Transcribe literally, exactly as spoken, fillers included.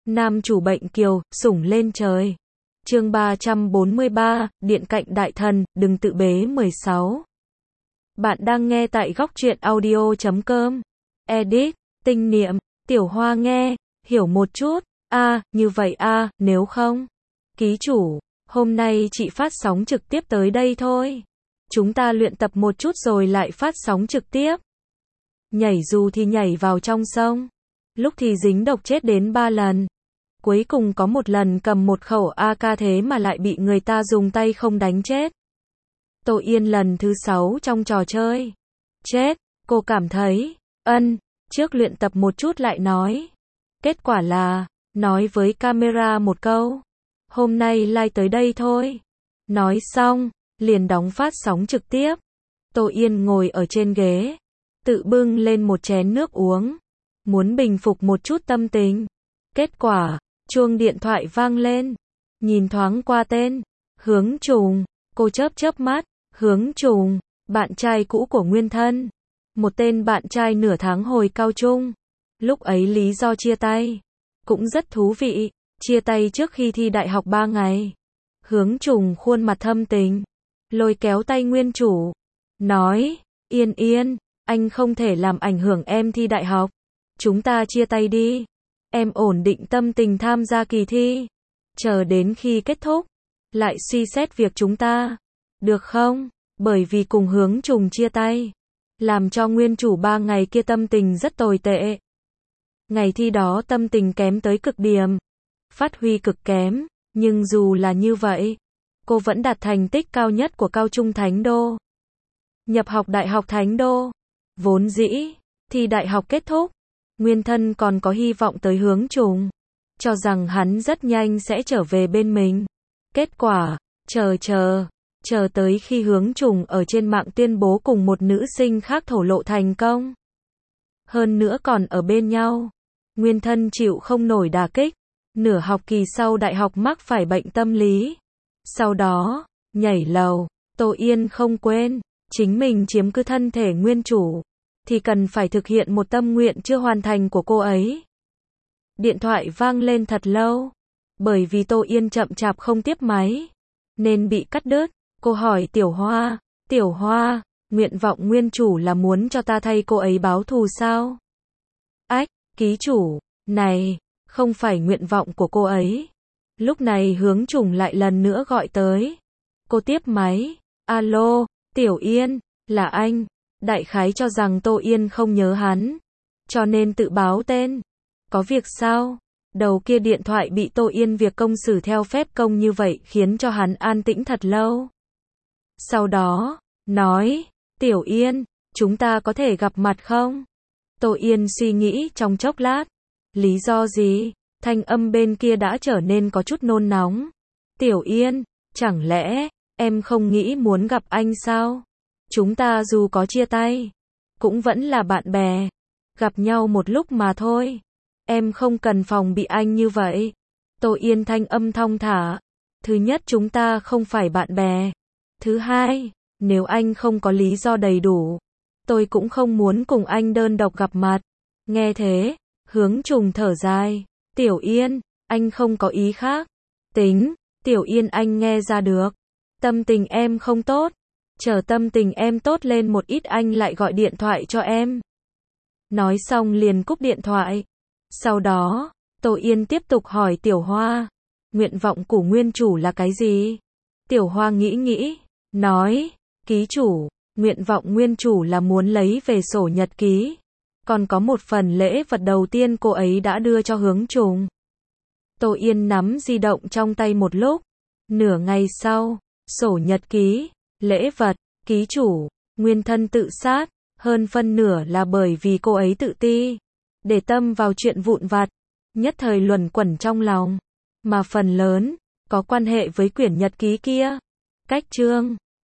Nam chủ bệnh kiều, sủng lên trời. Chương ba trăm bốn mươi ba, Điện cạnh đại thần, đừng tự bế mười sáu. Bạn đang nghe tại góc truyện audio chấm com. Edit, tinh niệm, Tiểu Hoa nghe, hiểu một chút. A, à, như vậy a, à, nếu không. Ký chủ, hôm nay chị phát sóng trực tiếp tới đây thôi. Chúng ta luyện tập một chút rồi lại phát sóng trực tiếp. Nhảy dù thì nhảy vào trong sông. Lúc thì dính độc chết đến ba lần. Cuối cùng có một lần cầm một khẩu a ca thế mà lại bị người ta dùng tay không đánh chết. Tô Yên lần thứ sáu trong trò chơi. Chết, cô cảm thấy, ân, trước luyện tập một chút lại nói. Kết quả là, nói với camera một câu. Hôm nay live tới đây thôi. Nói xong, liền đóng phát sóng trực tiếp. Tô Yên ngồi ở trên ghế, tự bưng lên một chén nước uống. Muốn bình phục một chút tâm tình. Kết quả, chuông điện thoại vang lên. Nhìn thoáng qua tên, Hướng Trùng, cô chớp chớp mắt, Hướng Trùng, bạn trai cũ của Nguyên Thân. Một tên bạn trai nửa tháng hồi cao trung. Lúc ấy lý do chia tay, cũng rất thú vị, chia tay trước khi thi đại học ba ngày. Hướng Trùng khuôn mặt thâm tình, lôi kéo tay nguyên chủ, nói, Yên Yên, anh không thể làm ảnh hưởng em thi đại học. Chúng ta chia tay đi. Em ổn định tâm tình tham gia kỳ thi. Chờ đến khi kết thúc, lại suy xét việc chúng ta. Được không? Bởi vì cùng Hướng Trùng chia tay, làm cho nguyên chủ ba ngày kia tâm tình rất tồi tệ. Ngày thi đó tâm tình kém tới cực điểm. Phát huy cực kém. Nhưng dù là như vậy, cô vẫn đạt thành tích cao nhất của cao trung Thánh Đô. Nhập học Đại học Thánh Đô. Vốn dĩ, thi đại học kết thúc, Nguyên Thân còn có hy vọng tới Hướng Trùng, cho rằng hắn rất nhanh sẽ trở về bên mình. Kết quả, chờ chờ, chờ tới khi Hướng Trùng ở trên mạng tuyên bố cùng một nữ sinh khác thổ lộ thành công. Hơn nữa còn ở bên nhau. Nguyên Thân chịu không nổi đả kích. Nửa học kỳ sau đại học mắc phải bệnh tâm lý. Sau đó, nhảy lầu, Tô Yên không quên, chính mình chiếm cứ thân thể nguyên chủ, thì cần phải thực hiện một tâm nguyện chưa hoàn thành của cô ấy. Điện thoại vang lên thật lâu. Bởi vì Tô Yên chậm chạp không tiếp máy, nên bị cắt đứt. Cô hỏi Tiểu Hoa, Tiểu Hoa, nguyện vọng nguyên chủ là muốn cho ta thay cô ấy báo thù sao? Ách, ký chủ, này, không phải nguyện vọng của cô ấy. Lúc này Hướng Trùng lại lần nữa gọi tới. Cô tiếp máy, alo, Tiểu Yên, là anh. Đại khái cho rằng Tô Yên không nhớ hắn, cho nên tự báo tên. Có việc sao? Đầu kia điện thoại bị Tô Yên việc công xử theo phép công như vậy khiến cho hắn an tĩnh thật lâu. Sau đó, nói, Tiểu Yên, chúng ta có thể gặp mặt không? Tô Yên suy nghĩ trong chốc lát. Lý do gì? Thanh âm bên kia đã trở nên có chút nôn nóng. Tiểu Yên, chẳng lẽ em không nghĩ muốn gặp anh sao? Chúng ta dù có chia tay, cũng vẫn là bạn bè. Gặp nhau một lúc mà thôi. Em không cần phòng bị anh như vậy. Tô Yên thanh âm thong thả. Thứ nhất, chúng ta không phải bạn bè. Thứ hai, nếu anh không có lý do đầy đủ, tôi cũng không muốn cùng anh đơn độc gặp mặt. Nghe thế, Hướng Trùng thở dài. Tiểu Yên, anh không có ý khác. Tính, Tiểu Yên anh nghe ra được. Tâm tình em không tốt. Chờ tâm tình em tốt lên một ít anh lại gọi điện thoại cho em. Nói xong liền cúp điện thoại. Sau đó, Tô Yên tiếp tục hỏi Tiểu Hoa. Nguyện vọng của nguyên chủ là cái gì? Tiểu Hoa nghĩ nghĩ, nói, ký chủ, nguyện vọng nguyên chủ là muốn lấy về sổ nhật ký. Còn có một phần lễ vật đầu tiên cô ấy đã đưa cho Hướng Trùng. Tô Yên nắm di động trong tay một lúc. Nửa ngày sau, sổ nhật ký, lễ vật, ký chủ, Nguyên Thân tự sát. Hơn phân nửa là bởi vì cô ấy tự ti, để tâm vào chuyện vụn vặt, nhất thời luẩn quẩn trong lòng. Mà phần lớn, có quan hệ với quyển nhật ký kia. Cách chương